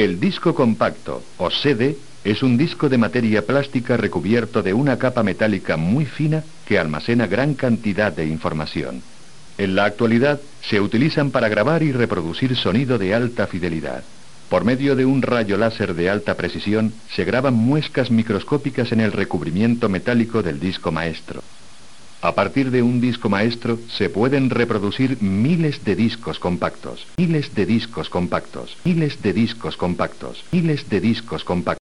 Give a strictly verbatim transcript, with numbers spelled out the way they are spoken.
El disco compacto, o C D, es un disco de materia plástica recubierto de una capa metálica muy fina que almacena gran cantidad de información. En la actualidad se utilizan para grabar y reproducir sonido de alta fidelidad. Por medio de un rayo láser de alta precisión se graban muescas microscópicas en el recubrimiento metálico del disco maestro. A partir de un disco maestro se pueden reproducir miles de discos compactos, miles de discos compactos, miles de discos compactos, miles de discos compactos.